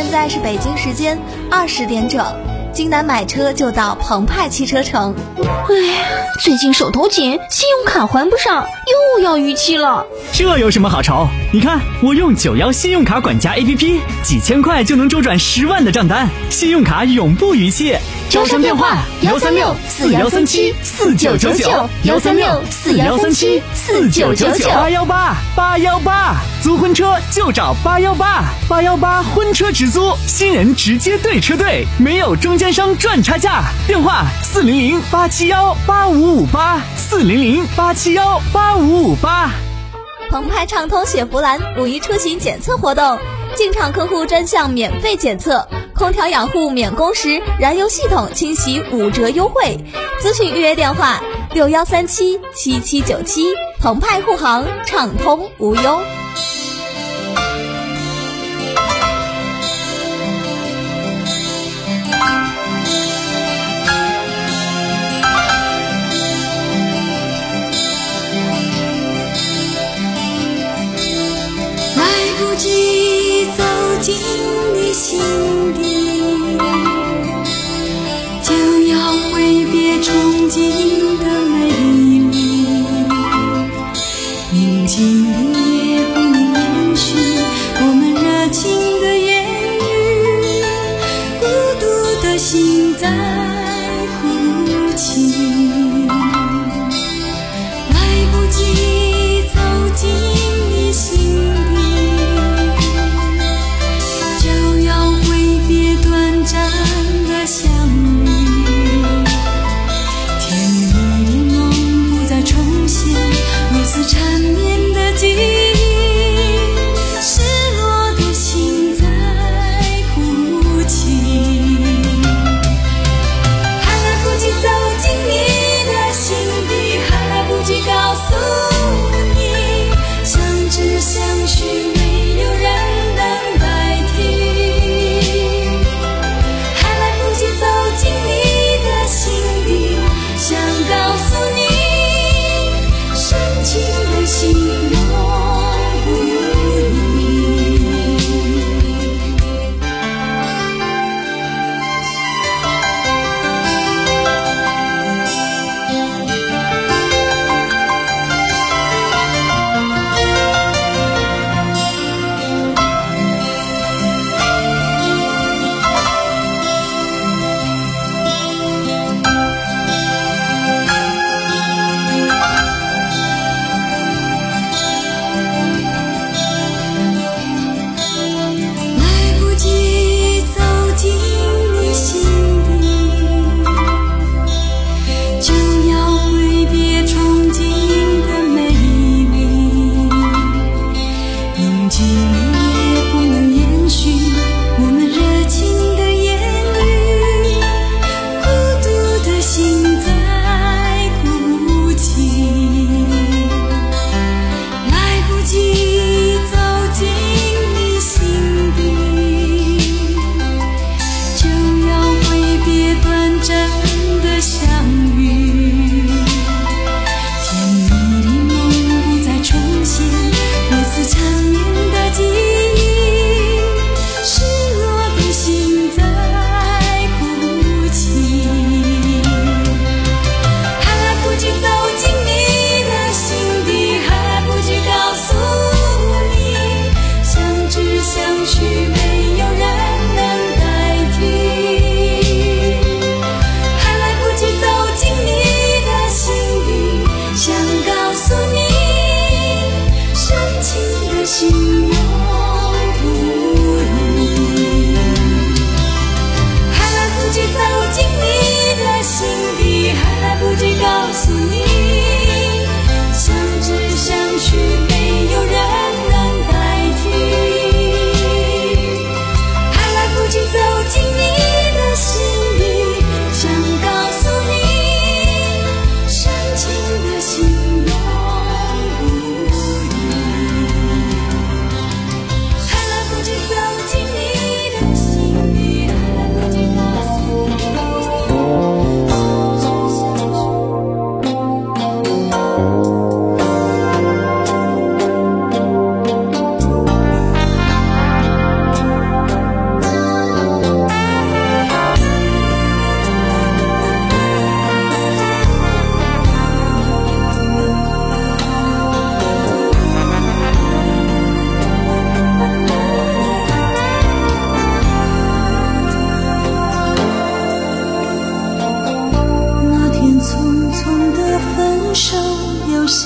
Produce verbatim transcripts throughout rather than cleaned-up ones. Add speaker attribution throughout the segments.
Speaker 1: 现在是北京时间二十点整，京南买车就到澎湃汽车城。
Speaker 2: 哎呀，最近手头紧，信用卡还不上，又要逾期了。
Speaker 3: 这有什么好愁？你看我用九幺信用卡管家 A P P， 几千块就能周转十万的账单，信用卡永不逾期。
Speaker 2: 招商电话幺三六四幺三七四九九九幺三六四幺三七四九九九
Speaker 3: 八幺八八幺八，租婚车就找八幺八八幺八婚车直租，新人直接对车队，没有中间商赚差价。电话四零零八七幺八五五八四零零八七幺八五五八。
Speaker 1: 澎湃畅通雪佛兰五一出行检测活动，进场客户专项免费检测，空调养护免工时，燃油系统清洗五折优惠。咨询预约电话六幺三七七七九七，澎湃护航，畅通无忧。
Speaker 4: 来不及走进你心底，就要挥别憧憬的美丽。宁静的夜不能延续我们热情的言语，孤独的心在哭泣。来不及走进你心底，就要挥别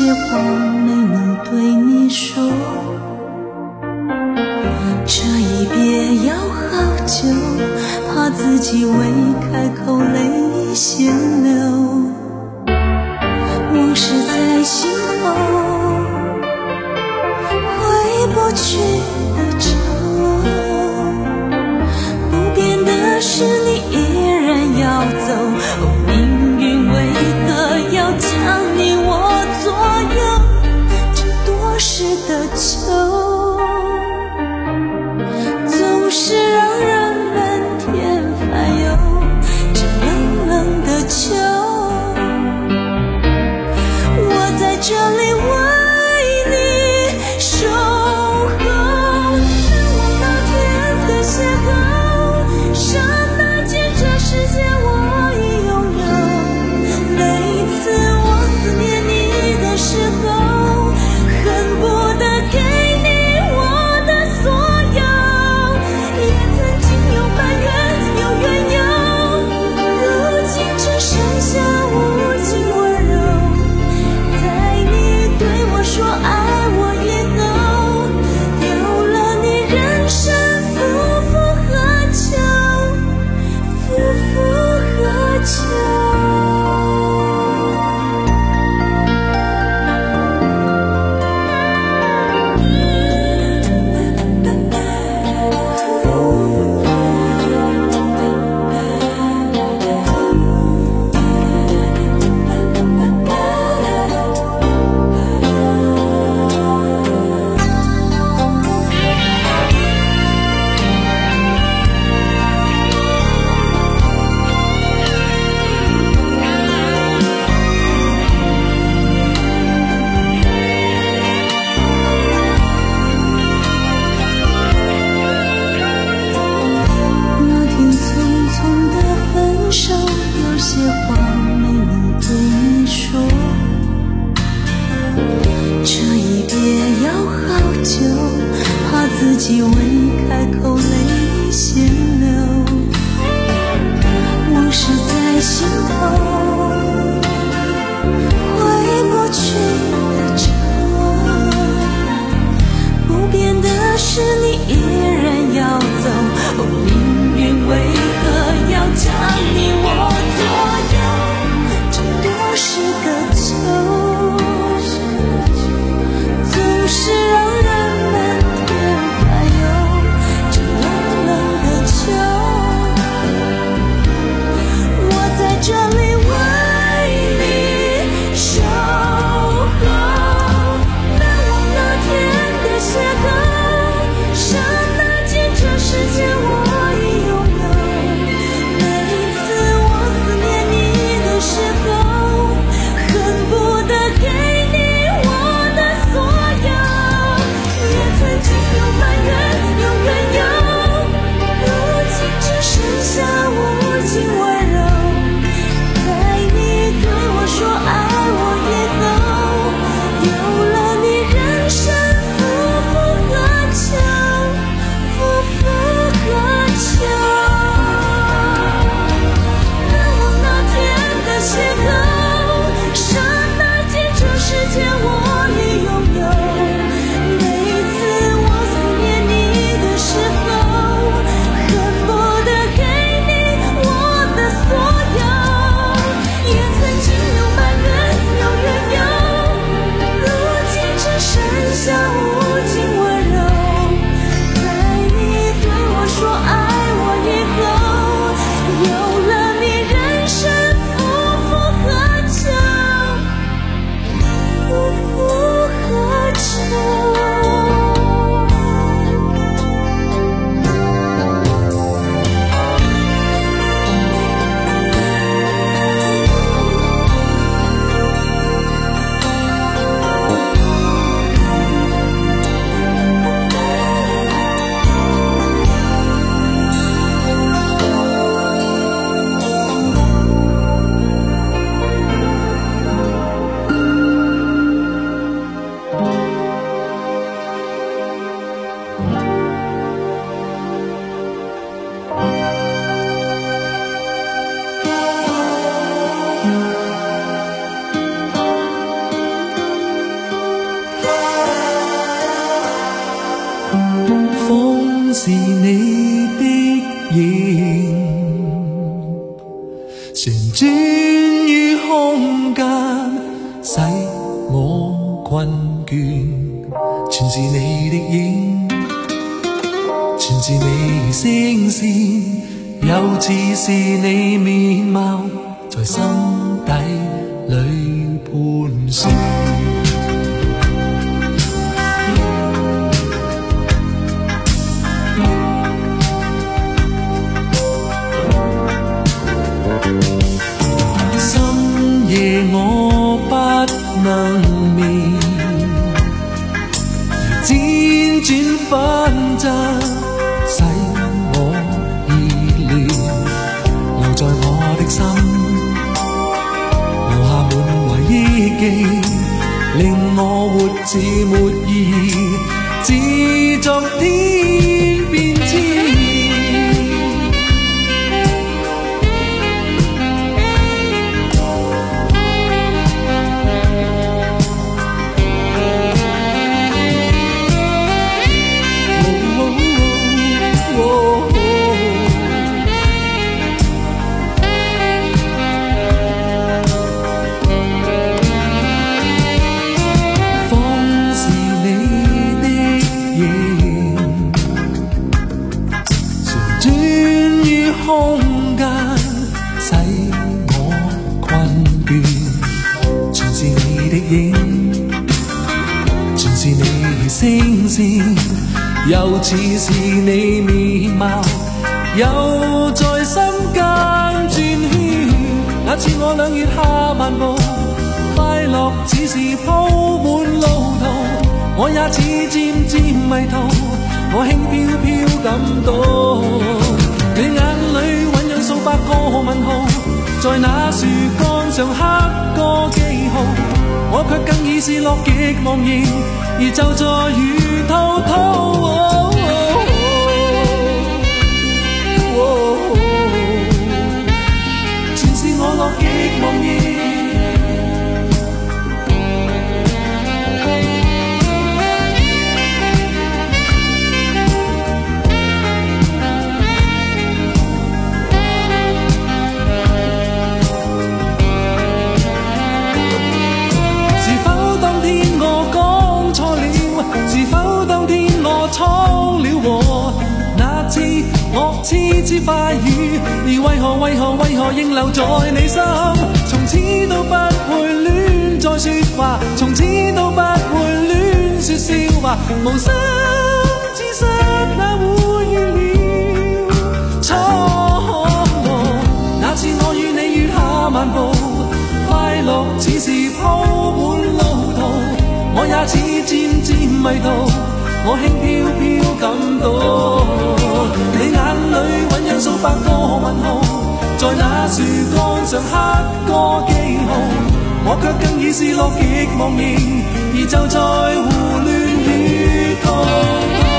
Speaker 4: 些话没能对你说，这一别要好久，怕自己未开口泪已先流，往事在心头，回不去的愁，不变的是你依然要走，哦，命运为何要将你我左右，这多事的秋，总是让人们添烦忧，这冷冷的秋，我在这里为你守候，难忘那天的邂逅，刹那间这世界我已拥有，每一次我思念你的时候，恨不得给你我的所有，也曾经有埋怨有怨尤，如今只剩下无尽温柔，在你对我说爱我以后，有了你人生夫复何求，夫复何求。那天匆匆的分手，有些话没能对你说，这一别要好久，怕自己未开口泪已先流，往事在心头，回不去的愁，不变的是你依然要走，哦，命运为何要将你我左右，这多是个秋，总是让人们添烦忧，这冷
Speaker 5: 是你的影，旋轉於空間，使我困倦。全是你的影，全是你聲線，又似是你面貌，在心底裏盤旋。深夜我不能眠，輾轉反側，使我熱戀，留在我的心，留下滿懷憶記，令我活似沒意義，自作天變遷。空間使我困倦，全是你的影，全是你聲線，又似是你面貌，又在心間轉圈。那次我兩月下漫步，快樂只是鋪滿路途，我也似漸漸迷途，我輕飄飄感到。你眼裏醞釀數百個問號，在那樹幹上刻個記號，我卻更已是樂極忘形，而就在如滔滔。哦哦哦哦、全是我樂極忘形。蒼了禍，那次我痴痴快語，而為何為何為何仍留在你心？從此都不會亂再說話，從此都不會亂說笑話，無心之失哪會預料錯誤？那次我與你月下漫步，快樂只是鋪滿路途，我也似漸漸迷途。我輕飄飄感到，你眼裏醞釀數百個問號，在那樹幹上刻個記號，我卻更已是樂極忘形，而就在胡亂與滔滔。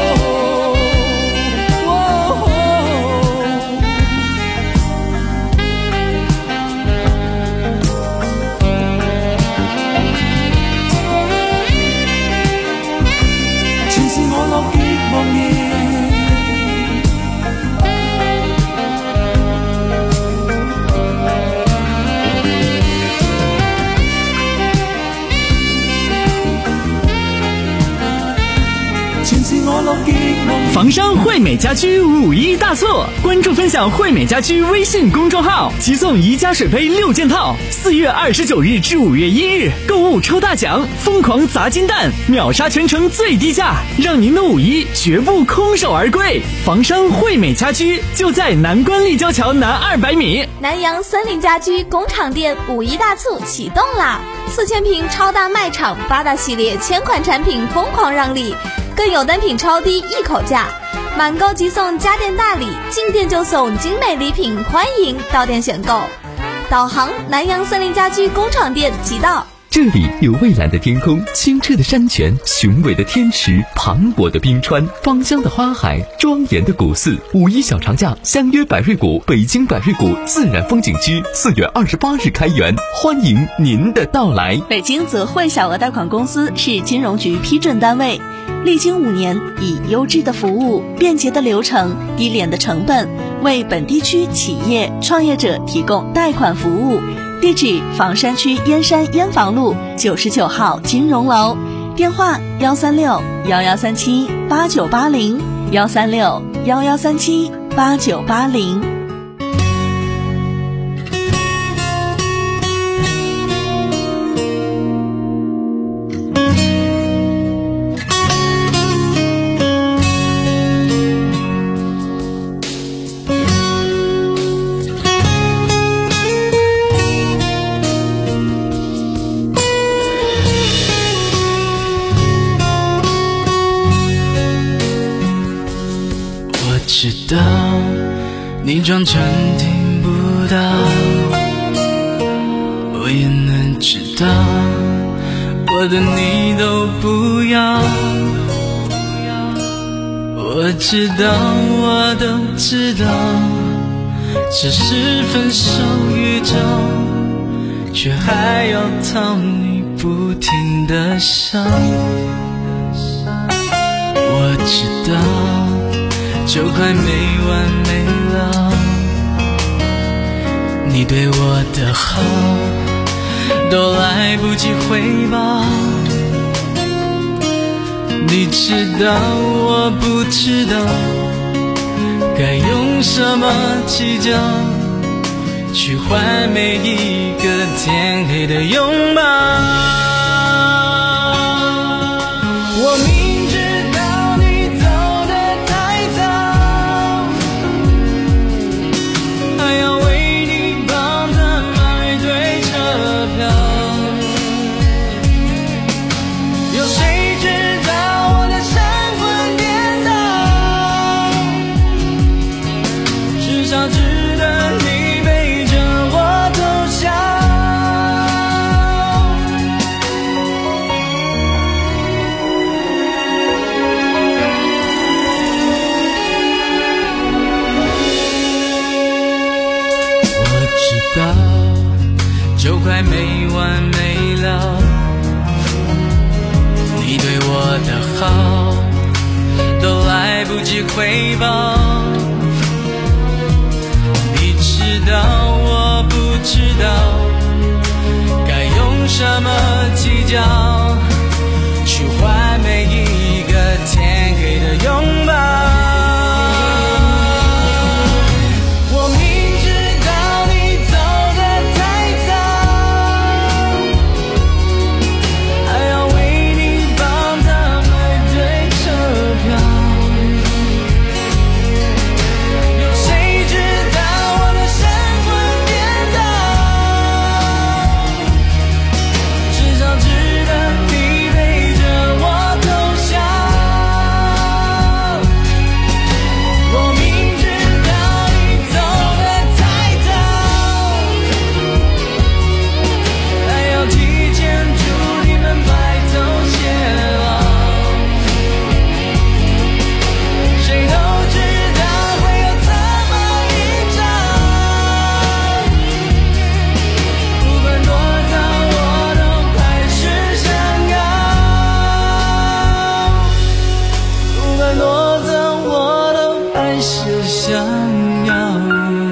Speaker 3: 房商惠美家居五一大促，关注分享惠美家居微信公众号，即送宜家水杯六件套。四月二十九日至五月一日，购物抽大奖，疯狂砸金蛋，秒杀全城最低价，让您的五一绝不空手而归。房商惠美家居就在南关立交桥南二百米。
Speaker 1: 南阳森林家居工厂店五一大促启动啦！四千平超大卖场，八大系列千款产品疯狂让利。更有单品超低一口价，满购即送家电大礼，进店就送精美礼品，欢迎到店选购。导航南阳森林家居工厂店即到。
Speaker 6: 这里有蔚蓝的天空、清澈的山泉、雄伟的天池、磅礴的冰川、芳香的花海、庄严的古寺。五一小长假，相约百瑞谷北京百瑞谷自然风景区，四月二十八日开园，欢迎您的到来。
Speaker 7: 北京泽惠小额贷款公司是金融局批准单位，历经五年，以优质的服务、便捷的流程、低廉的成本，为本地区企业创业者提供贷款服务。地址：房山区燕山燕房路九十九号金融楼，电话：幺三六幺幺三七八九八零，幺三六幺幺三七八九八零。
Speaker 5: 知道你装成听不到，我也能知道我的你都不要。我知道我都知道，只是分手宇宙，却还要讨你不停地笑。我知道就快没完没了，你对我的好都来不及回报。你知道我不知道该用什么计较，去换每一个天黑的拥抱。我明知道你走得太早，还要为你帮他买对车票。有谁知道我的神魂颠倒，至少值得你背着我偷笑。我知道就快没完没了，你对我的好都来不及回报。你知道我不知道该用什么计较，去换每一个天黑的拥抱。我明知道你走得太早，还要为你帮他买对车票。有谁知道我的神魂颠倒，至少值得你背着我偷笑。我明知道你走得太早，还要提前祝你们白头偕老。谁都知道会有这么一场，不管多早我都还是想要，不管多早我都还是想要。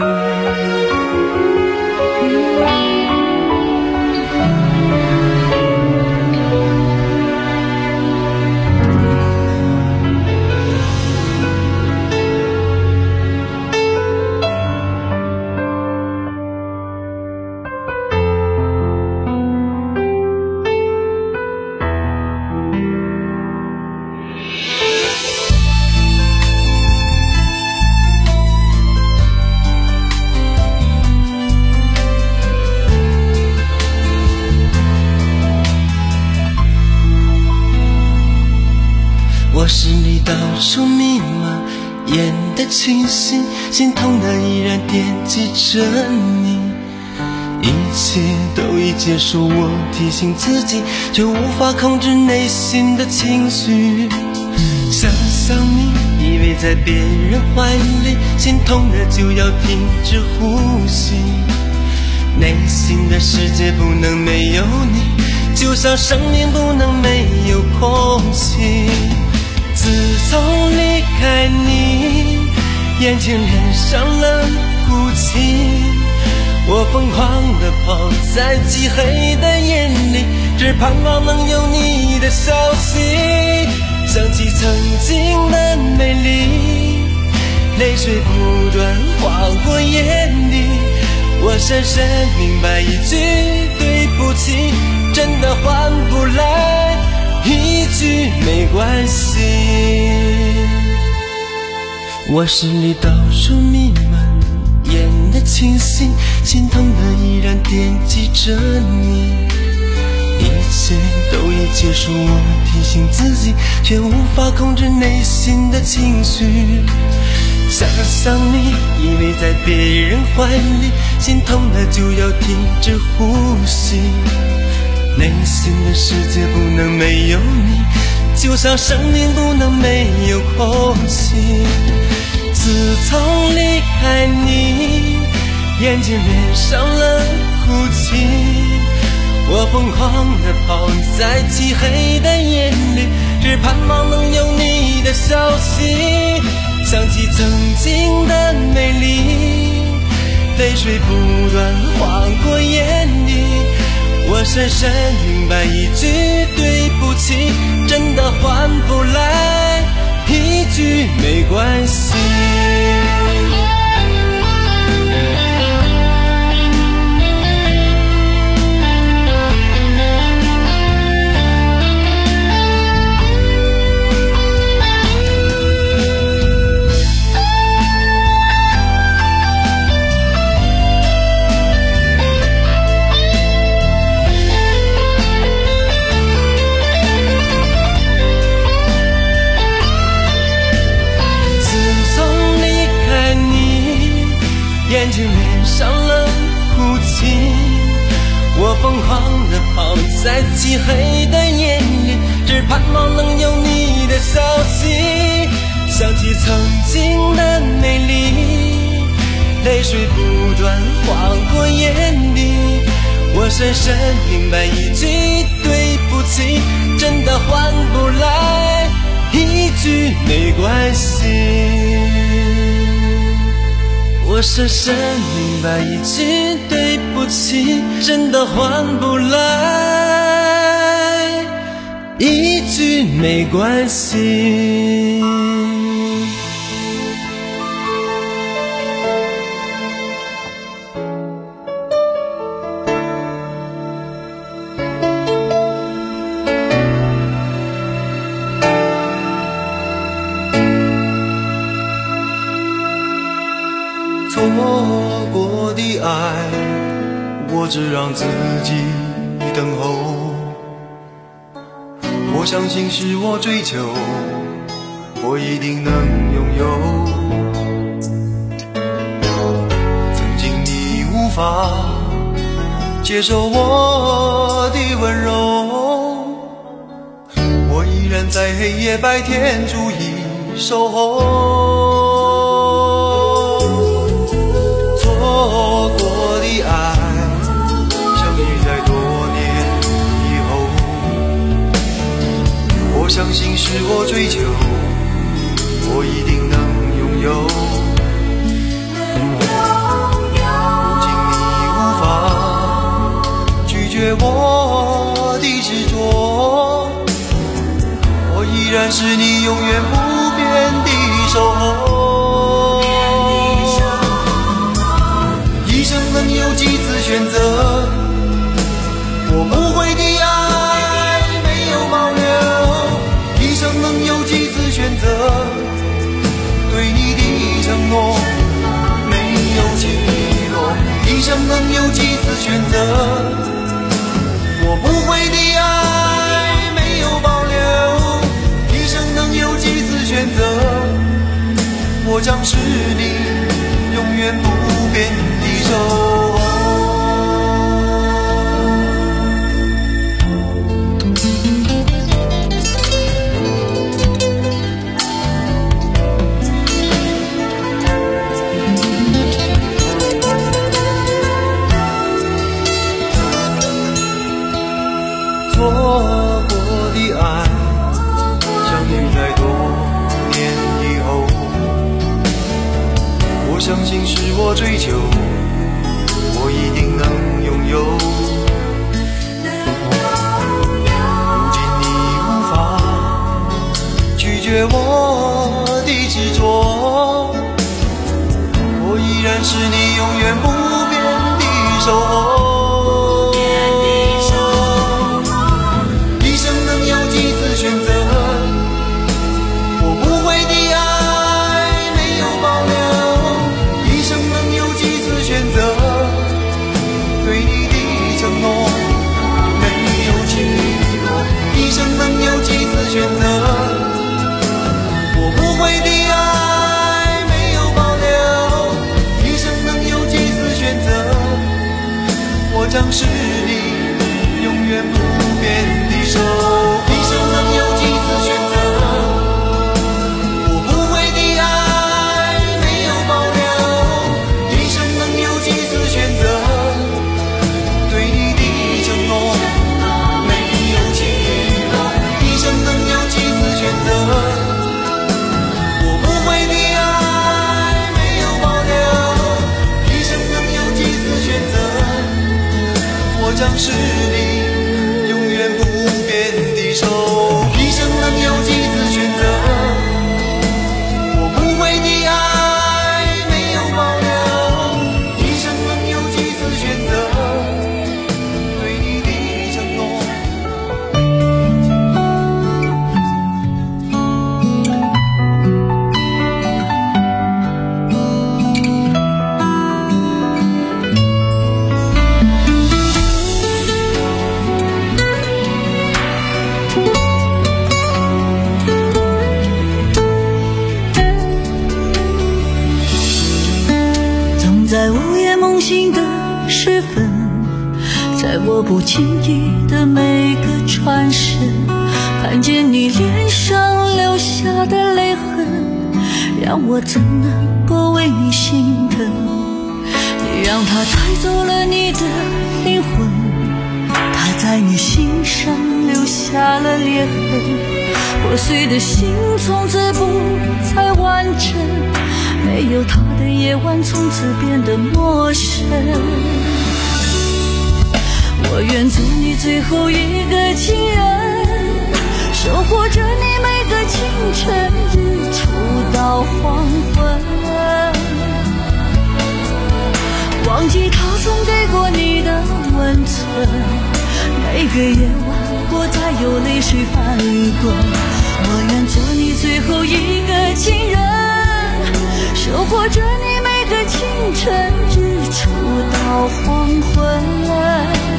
Speaker 8: 我是你倒数密码，演得清醒，心痛的依然惦记着你。 一切都已结束，我提醒自己，却无法控制内心的情绪。想想你依偎在别人怀里，心痛的就要停止呼吸。内心的世界不能没有你，就像生命不能没有空气。自从离开你，眼睛脸上冷哭泣。我疯狂地跑在漆黑的夜里，只盼望能有你的消息。想起曾经的美丽，泪水不断划过眼底。我深深明白一句对不起，真的换不来一句没关系。卧室里倒数密码，演得清醒，心痛的依然惦记着你。一切都已结束，我提醒自己，却无法控制内心的情绪。想想你依偎在别人怀里，心痛的就要停止呼吸。内心的世界不能没有你，就像生命不能没有空气。自从离开你，眼睛脸上冷哭泣。我疯狂地跑在漆黑的夜里，只盼望能有你的消息。想起曾经的美丽，泪水不断划过眼底。我深深明白一句对不起，真的换不来一句没关系。眼睛脸上冷哭泣，我疯狂地跑在漆黑的夜里，只盼望能有你的消息。想起曾经的美丽，泪水不断划过眼底。我深深明白一句对不起，真的换不来一句没关系。我深深明白一句对不起，真的换不来一句没关系。
Speaker 9: 错过的爱，我只让自己等候。我相信是我追求，我一定能拥有。曾经你无法接受我的温柔，我依然在黑夜白天逐一守候。错过的爱，相遇在多年以后。我相信是我追求，我一定能拥有。如今你无法拒绝我的执着，我依然是你永远不变的守候。能有几次选择，我不会的爱没有保留。一生能有几次选择，对你的承诺没有起落。一生能有几次选择，我不会的爱没有保留。一生能有几次选择，我将是你永远不变的守候。 我追求，我一定能拥有。如今你无法拒绝我的执着，我依然是你永远不变的守候。一生能有几次选择，我不会的爱没有保留。一生能有几次选择，对你的承诺没有起落。一生能有几次选择，我不会的爱没有保留。一生能有几次选择，我将是你永远不变的手。一生能有几次选择，我不会的爱没有保留。一生能有几次选择，对你的承诺没有起落。一生能有几次选择，我不会的爱没有保留。一生能有几次选择，我将是你永远不变的手。一生能有几次选择，我不会的爱没有保留。一生能有几次选择，对你的承诺。
Speaker 4: 总在午夜梦醒的时分，在我不经意的每个转身，看见你脸上留下的泪痕，让我怎能不为你心疼？你让它带走了你的灵魂，它在你心上留下了裂痕，破碎的心从此不再完整，没有他的夜晚从此变得陌生。我愿做你最后一个情人，守护着你每个清晨，日出到黄昏。忘记他曾给过你的温存，每个夜晚不再有泪水翻滚。我愿做你最后一个情人，守护着你每个清晨，日出到黄昏。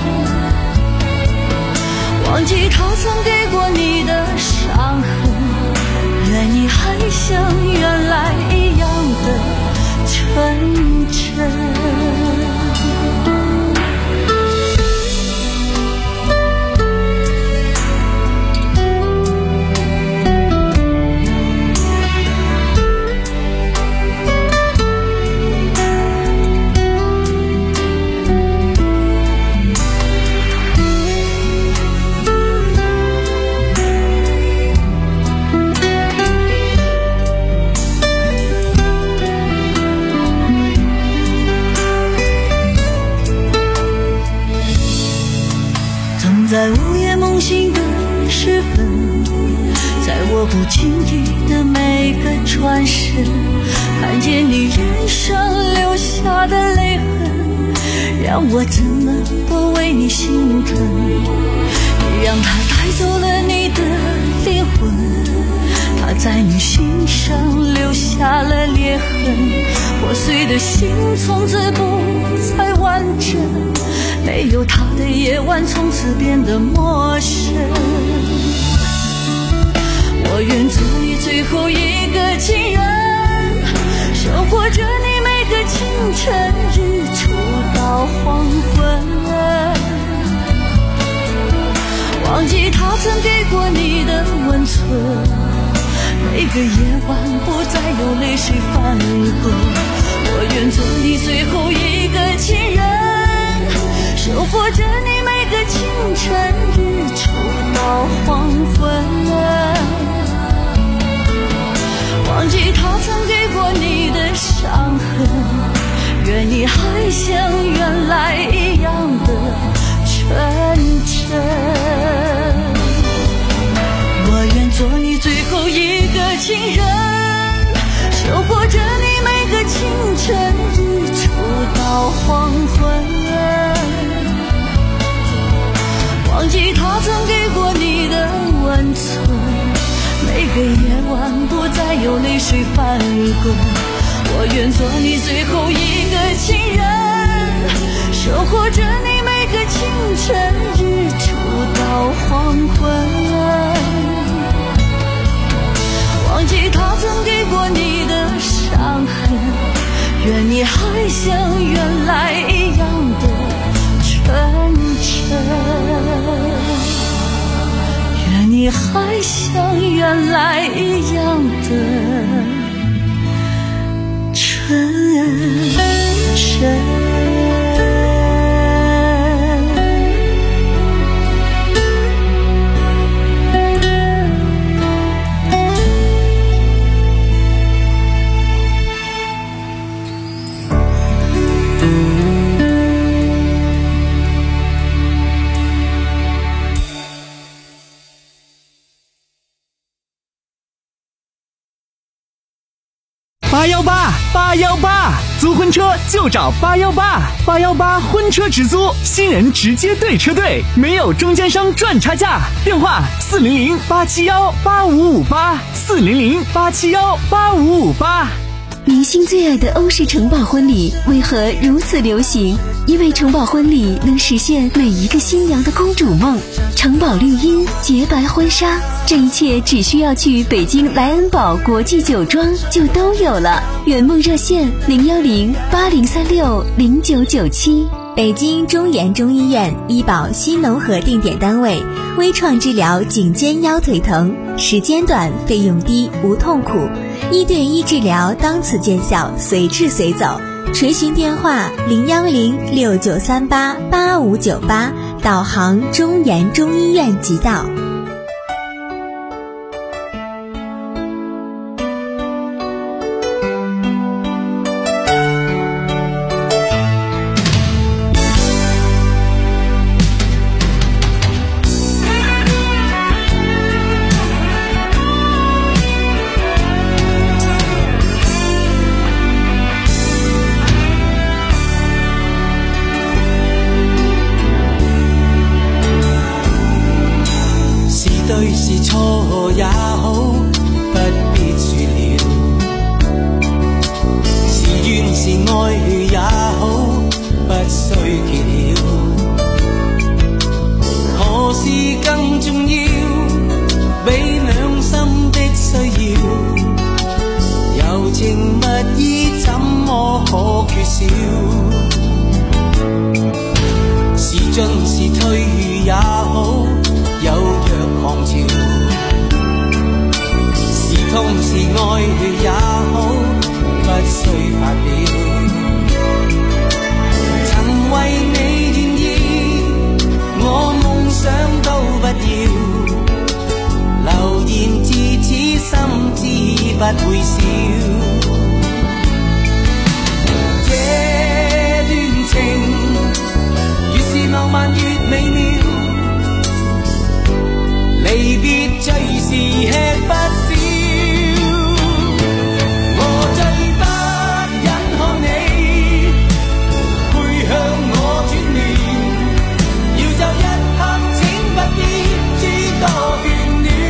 Speaker 4: 忘记他曾给过你的伤痕，愿你还像原来一样的纯真。在午夜梦醒的时分，在我不经意的每个转身，看见你脸上留下的泪痕，让我怎么不为你心疼？你让它带走了你的灵魂，它在你心上留下了裂痕，破碎的心从此不再完整，没有他的夜晚从此变得陌生。我愿做你最后一个情人，守护着你每个清晨，日出到黄昏。忘记他曾给过你的温存，每个夜晚不再有泪水翻滚。我愿做你最后一个情人，守护着你每个清晨，日出到黄昏。忘记他曾给过你的伤痕， 做你最后一个情人，守护着你每个清晨，日出到黄昏。忘记他曾给过你的温存，每个夜晚不再有泪水翻滚。我愿做你最后一个情人，守护着你每个清晨，日出到黄昏。忘记他曾给过你的伤痕，愿你还像原来一样的纯真，愿你还像原来一样的纯真。
Speaker 3: 八幺八八幺八，租婚车就找八幺八，八幺八婚车直租，新人直接对车队，没有中间商赚差价。电话四零零八七幺八五五八，四零零八七幺八五五八。
Speaker 2: 明星最爱的欧式城堡婚礼为何如此流行？因为城堡婚礼能实现每一个新娘的公主梦。城堡绿茵，洁白婚纱，这一切只需要去北京莱恩堡国际酒庄就都有了。圆梦热线零幺零八零三六零九九七。
Speaker 1: 北京中研中医院医保新农合定点单位，微创治疗颈肩腰腿疼，时间短，费用低，无痛苦，一对一治疗当此见效，随治随走。垂询电话零幺零六九三八八五九八，导航中研中医院即到。
Speaker 8: 对是錯也好，不必說了。是怨是愛也好，不需揭曉。何事更重要？比兩心的需要，柔情蜜意怎麼可缺少？是進是退也好，有若狂潮，是痛是愛也好，不需發表。曾為你願意，我夢想都不要，流言自此心知不會少。這段情越是浪漫越美妙，離別最是吃不消，我最不忍看你背向我轉面，要就一刻請不必諸多眷戀，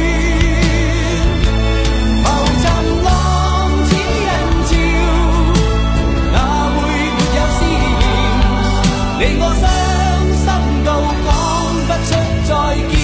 Speaker 8: 浮沉浪似人潮，哪會沒有思念，令我傷心到講不出再見。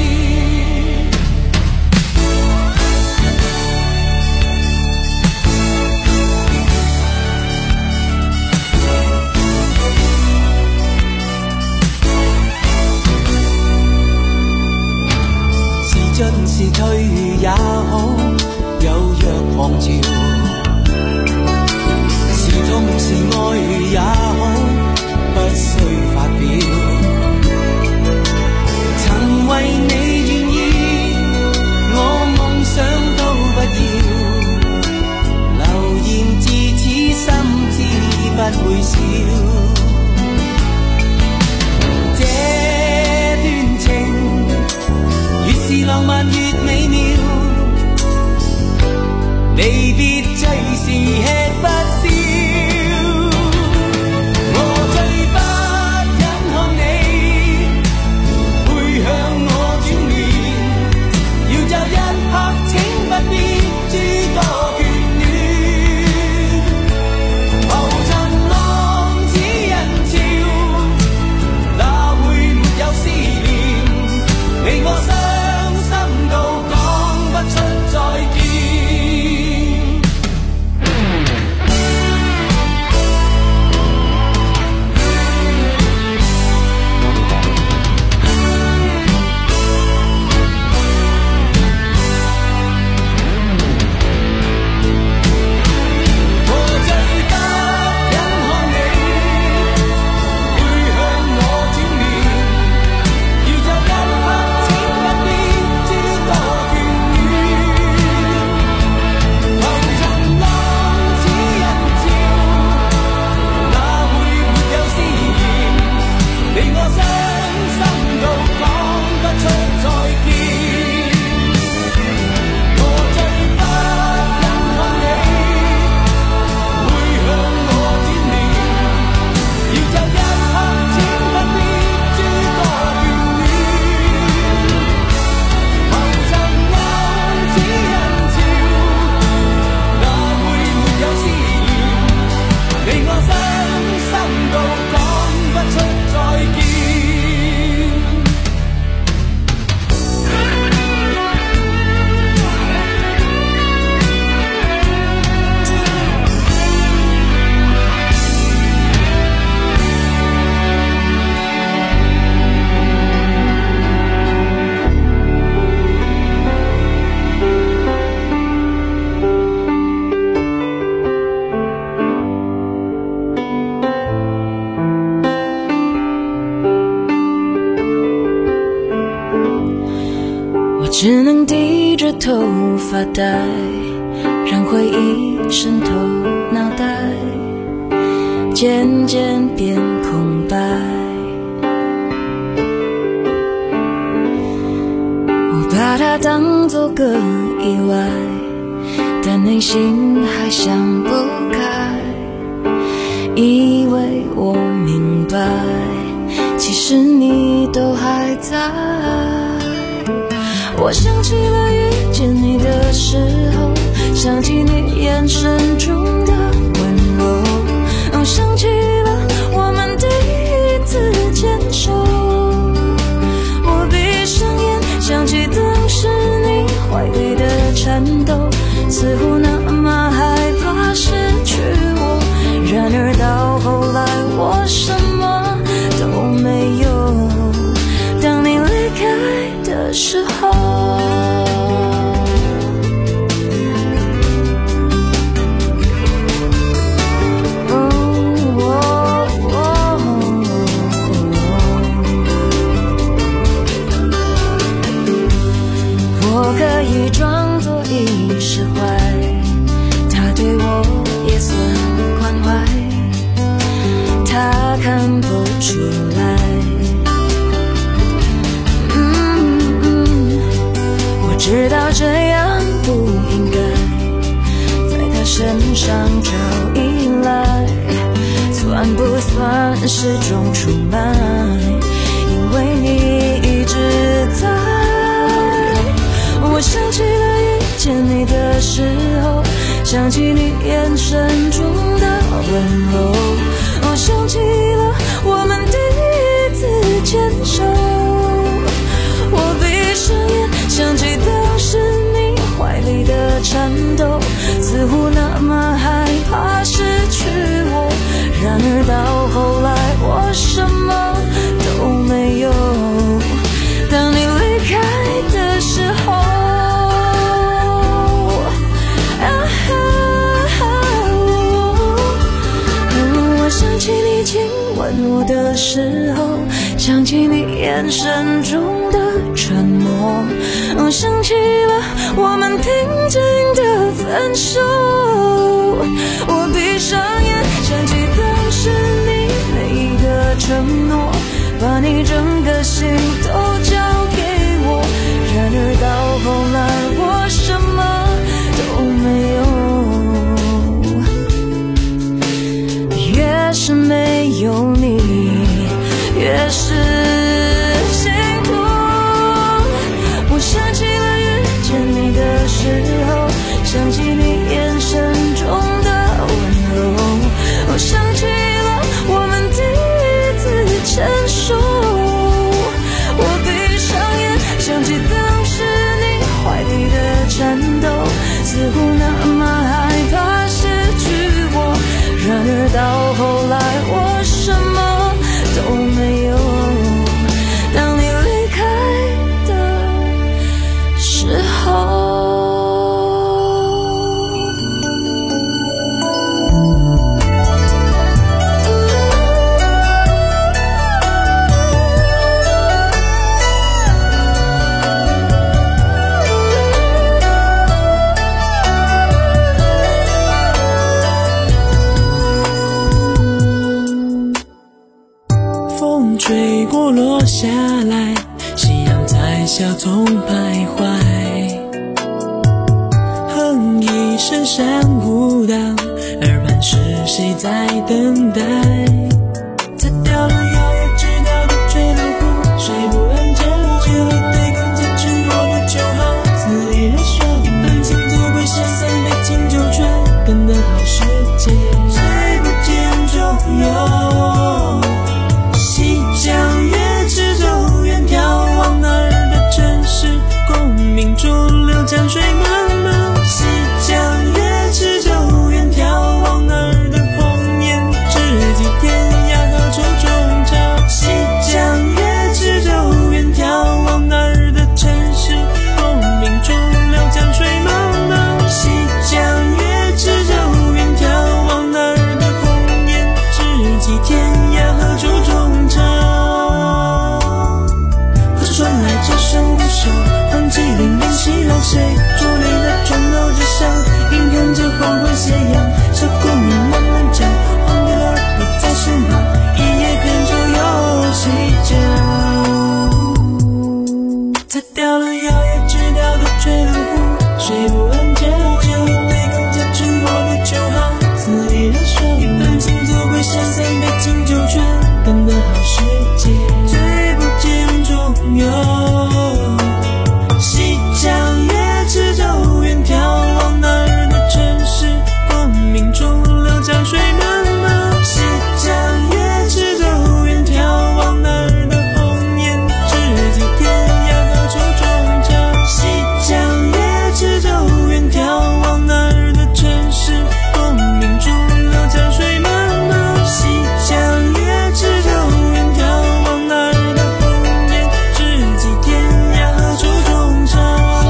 Speaker 8: 進是退也好，有若狂潮，是痛是愛也好，不需發表。曾為你願意，我夢想都不要，流言自此心知不會少。這段情越是浪漫越美妙，離別最是吃不消。我最不忍看你背向我轉面，要就一刻請不必諸多眷戀。浮塵浪只因潮，哪會沒有思念？你我傷心到講不出再見。
Speaker 4: 只能低着头发呆，让回忆渗透脑袋，渐渐变空白。我把它当作个意外，但内心还想不开，以为我明白，其实你都还在。我想起了遇见你的时候，想起你眼神中的温柔，哦，想起了我们第一次牵手。我闭上眼，想起当时你怀里的颤抖，似乎那么害怕失去我。然而到后来，我什么都没有。当你离开的时候，我可以装作已释怀，他对我也算宽怀，他看不出来。知道这样不应该在他身上找依赖，算不算是种出卖？因为你一直在。我想起了遇见你的时候，想起你眼神中的温柔，我想起了我们第一次牵手。我闭上眼，想起当时你怀里的颤抖，似乎那么害怕失去我。然而到后来，我什么都没有。当你离开的时候，啊我想起你亲吻我的时候，想起你眼神中的沉默，哦，想起了我们平静的分手。我闭上眼，想起当时你每一个承诺，把你整个心都交给我。然而到后来，
Speaker 10: 深山舞蹈，耳畔是谁在等待？擦掉了遥远知道的坠落湖，睡不安枕，为了对抗坚持诺的就好，恣意热霜，半清走过下三杯敬酒泉，跟得好世界，最不见中有。西江月之舟远眺，往哪儿的城市，功名逐流江水漫漫。西江月之舟远眺，往哪儿的红颜，知己天涯何处中朝。西江月之舟远眺，往哪儿的城市，功名逐流江水漫漫。西江月之舟远眺，往哪儿的红颜，知己天涯何处中朝。何处传来这声鼓手，放起铃铃西楼谁伫立在钟楼之上，眼看着黄昏斜阳，小姑娘慢慢讲，忘掉了儿女在身旁，一叶扁舟游西江。擦掉了遥远知了的坠落湖，睡不安枕，为了对抗坚持诺的就好，恣意热霜，半清走过下三杯敬酒泉，跟得好世界，最不见中有。西江月之舟远眺，往哪儿的城市，功名逐流江水漫漫。西江月之舟远眺，往哪儿的红颜，知己天涯何处中朝。西江月之舟远眺，往哪儿的城市，功名逐流江水漫漫。西江月之舟远眺，往哪儿的红颜，知己天涯何处中朝。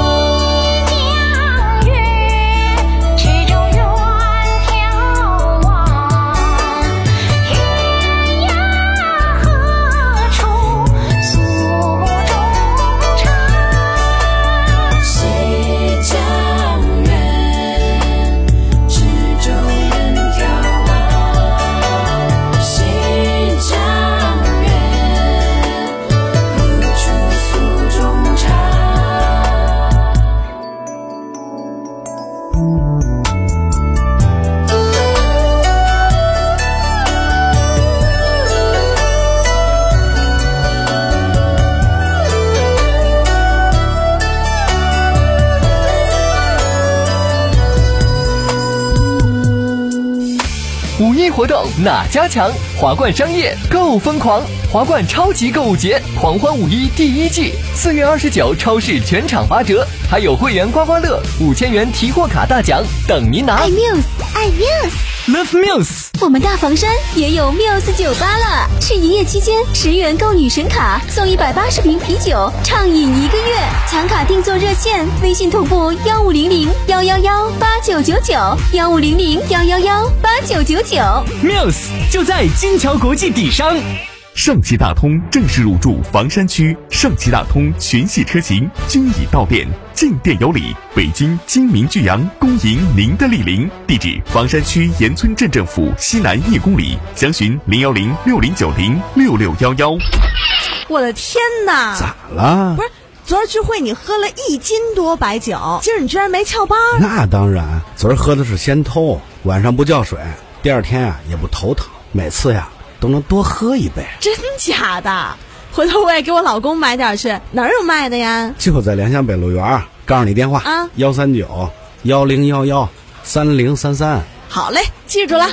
Speaker 6: 五一活动哪家强？华冠商业够疯狂！华冠超级购物节狂欢五一第一季，四月二十九超市全场八折，还有会员刮刮乐五千元提货卡大奖等您拿。
Speaker 2: 爱 Muse， 爱 Muse，Love
Speaker 3: Muse。
Speaker 2: 我们大房山也有 Muse 酒吧了，是一夜期间十元购女神卡送一百八十瓶啤酒，畅饮一个月。抢卡订座热线：微信同步幺五零零幺幺幺八九九九幺五零零幺幺幺八九九九。
Speaker 3: Muse 就在金桥国际底商。
Speaker 11: 上汽大通正式入驻房山区，上汽大通全系车型均已到店，进店有礼。北京金明巨阳恭迎您的莅临，地址房山区岩村镇政府西南一公里，详询零幺零六零九零六六幺幺。
Speaker 12: 我的天哪！
Speaker 13: 咋了？
Speaker 12: 不是，昨儿聚会你喝了一斤多白酒，今儿你居然没翘班？
Speaker 13: 那当然，昨儿喝的是仙偷，晚上不叫水，第二天啊也不头疼，每次呀都能多喝一杯。
Speaker 12: 真假的？回头我也给我老公买点去，哪儿有卖的呀？
Speaker 13: 就在良乡北路园，告诉你电话
Speaker 12: 啊，
Speaker 13: 幺三九幺零幺幺三零三三。
Speaker 12: 好嘞，记住了。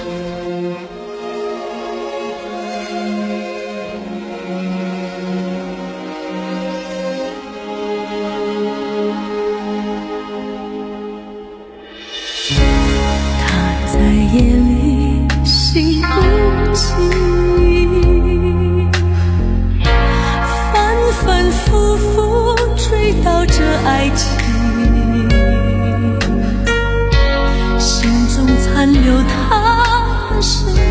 Speaker 4: 他在夜里醒不醒，反反复复追悼着爱情，心中残留他的身影。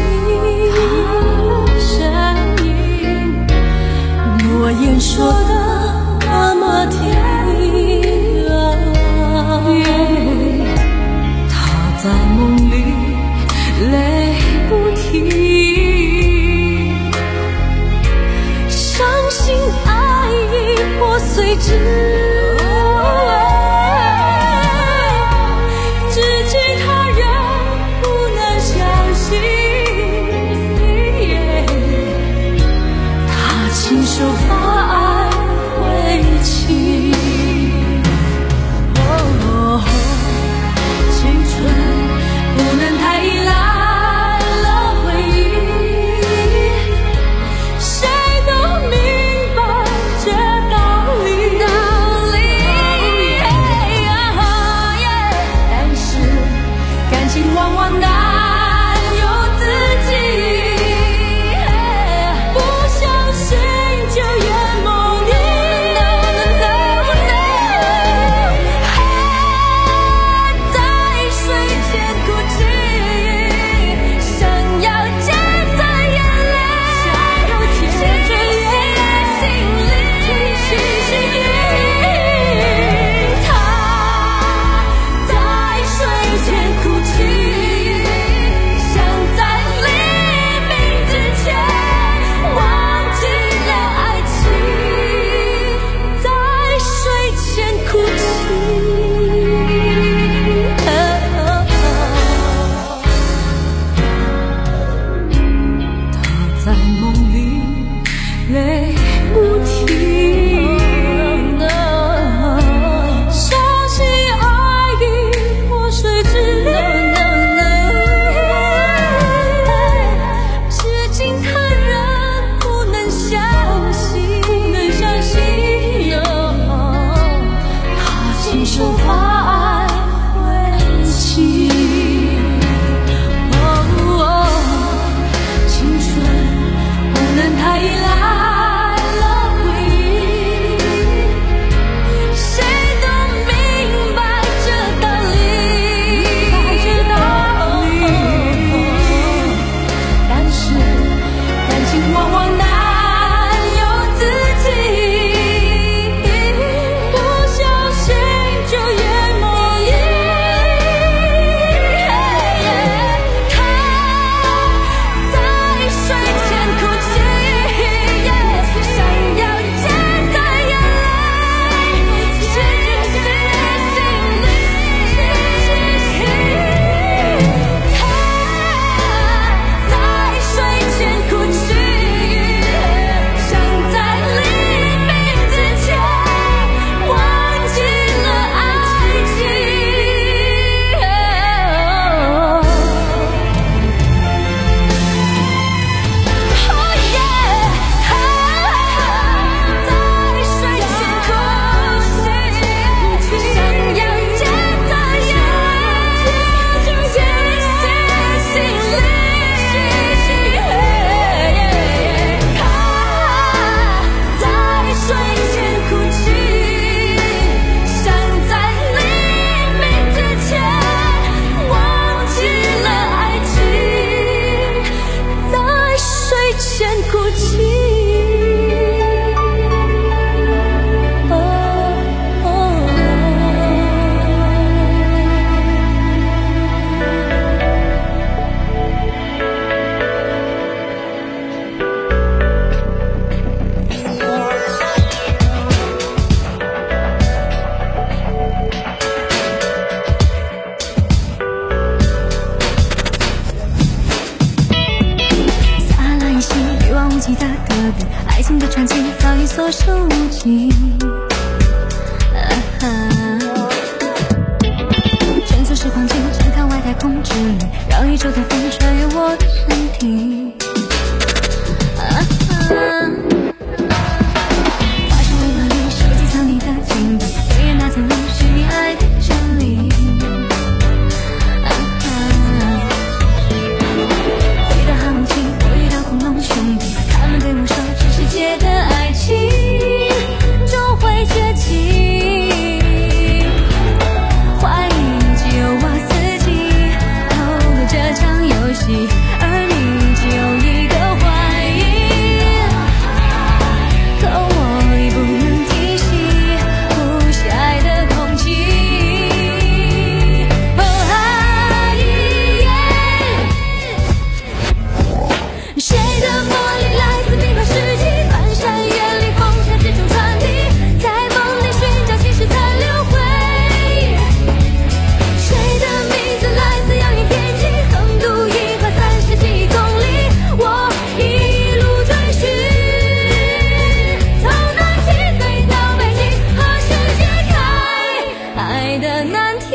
Speaker 4: 我手无情。蜷缩时光机，展开外太空之旅，让宇宙的风穿越我的身体。画上微波里，收集藏你的金币，黑夜那层楼是你爱的真理。回到航母期，我遇到恐龙兄弟，他们对我说，这世界的爱情终会绝迹。怀疑只有我自己投入这场游戏，而你只有一个怀疑。可我已不能停息呼吸爱的空气。哦啊耶！谁的魔力来自冰河世纪，翻山越岭，风沙之中传递，在梦里寻找心事残留回。谁的名字来自遥远天际，横渡银河三十几公里，我一路追寻，从南极飞到北极，何时解开爱的难题。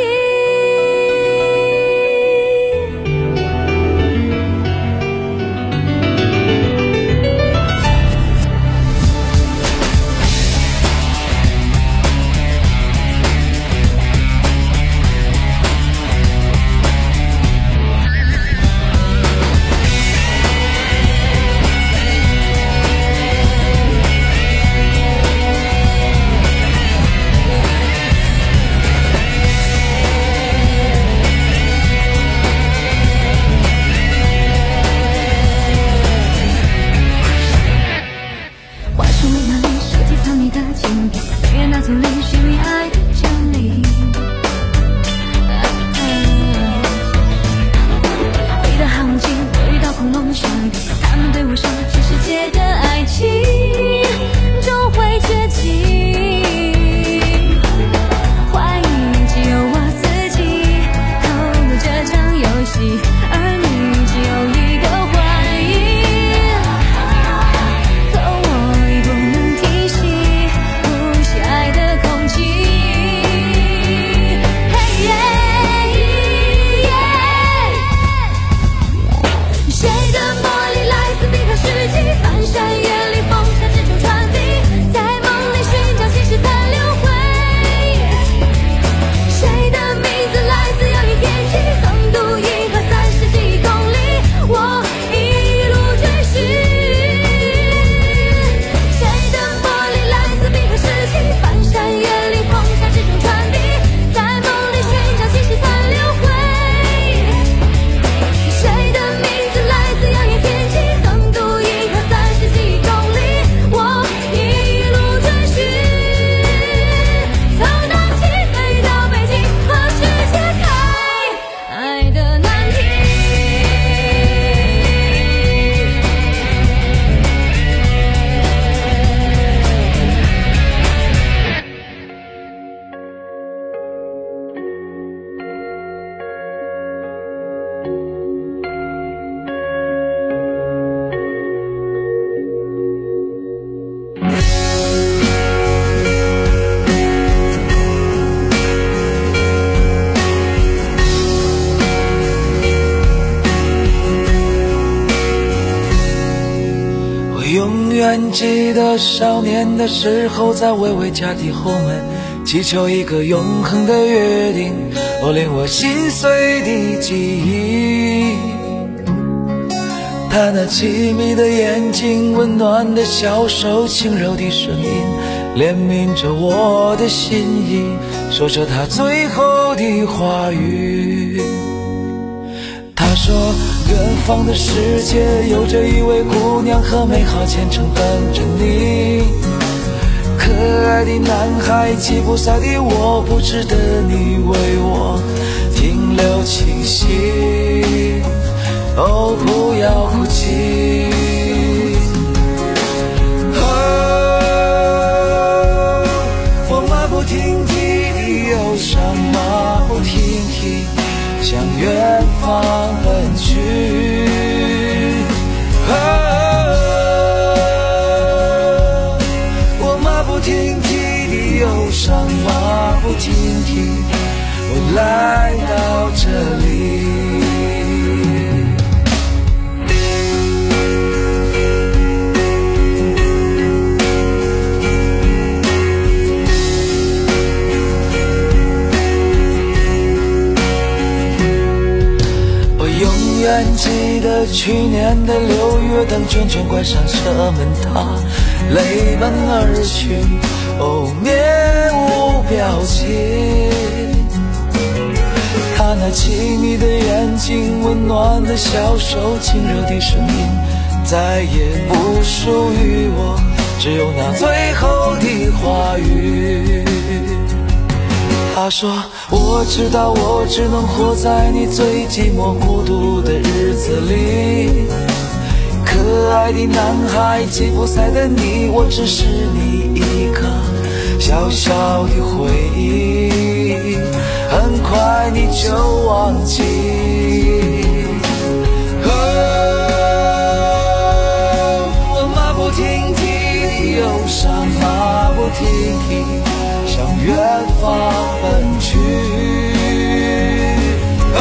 Speaker 4: 话术微妙里，设计藏你的金币，黑夜那丛林，寻觅爱的真理。回到航母期，我遇到恐龙兄弟，他们对我说，这世界的爱情终会绝迹。怀疑只有我自己投入这场游戏，而你只有一个怀疑。可我已不能停息呼吸爱的空气。嘿耶耶！谁的魔力来自冰河世纪，翻山越岭，风沙之中传递，在梦里寻找心事残留回。谁的名字来自遥远天际，横渡银河三十几公里，我一路追寻。谁的魔力来自冰河世纪，翻山越岭，风沙之中传递，在梦里寻找心事残留回。谁的名字来自遥远天际，横渡银河三十几公里，我一路追寻，从南极飞到北极，何时解开爱的难题。
Speaker 5: 我永远记得少年的时候，在微微家的后门，祈求一个永恒的约定，哦，令我心碎的记忆。他那凄迷的眼睛，温暖的小手，轻柔的声音，怜悯着我的心意，说着他最后的话语。他说远方的世界有着一位姑娘和美好前程等着你，可爱的男孩，吉普赛的我，不值得你为我停留清晰，哦，不要哭泣。哦，我马不停蹄地游上马不停蹄，向远方奔去。哦，我
Speaker 14: 来到这里。我永远记得去年的六月，当圈圈关上车门，他泪奔而去，哦，面无表情。他那亲密的眼睛，温暖的小手，轻柔的声音，再也不属于我，只有那最后的话语。他说我知道我只能活在你最寂寞孤独的日子里，可爱的男孩，吉普赛的你，我只是你一个小小的回忆，很快你就忘记。哦，我马不停蹄的忧伤，马不停蹄向远方奔去。哦，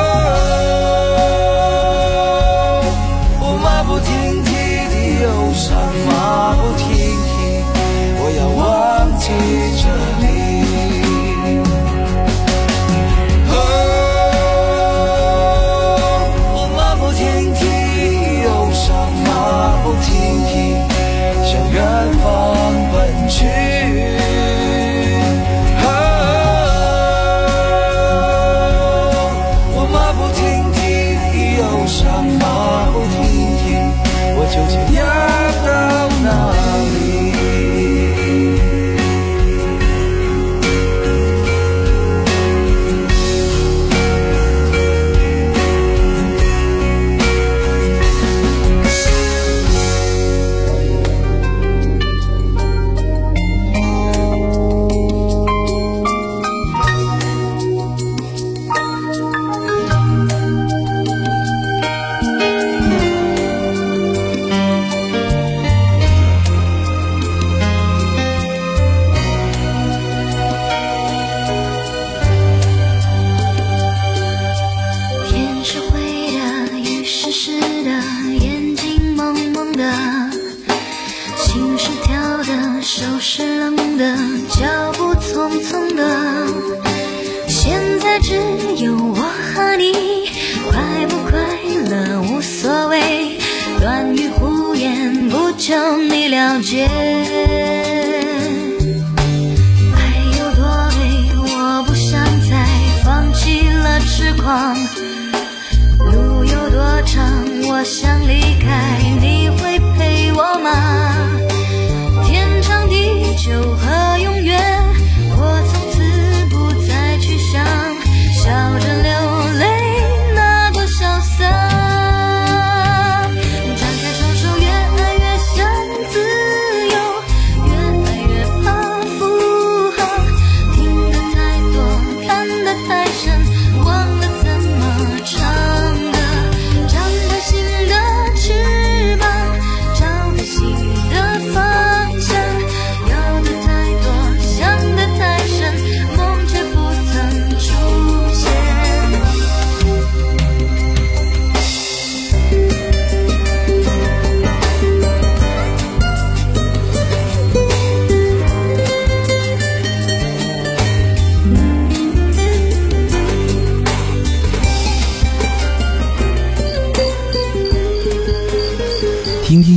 Speaker 14: 我马不停蹄的忧伤，马不停蹄，我要忘记这里。
Speaker 15: 手是冷的，脚步匆匆的，现在只有我和你，快不快乐无所谓，断语胡言不求你了解。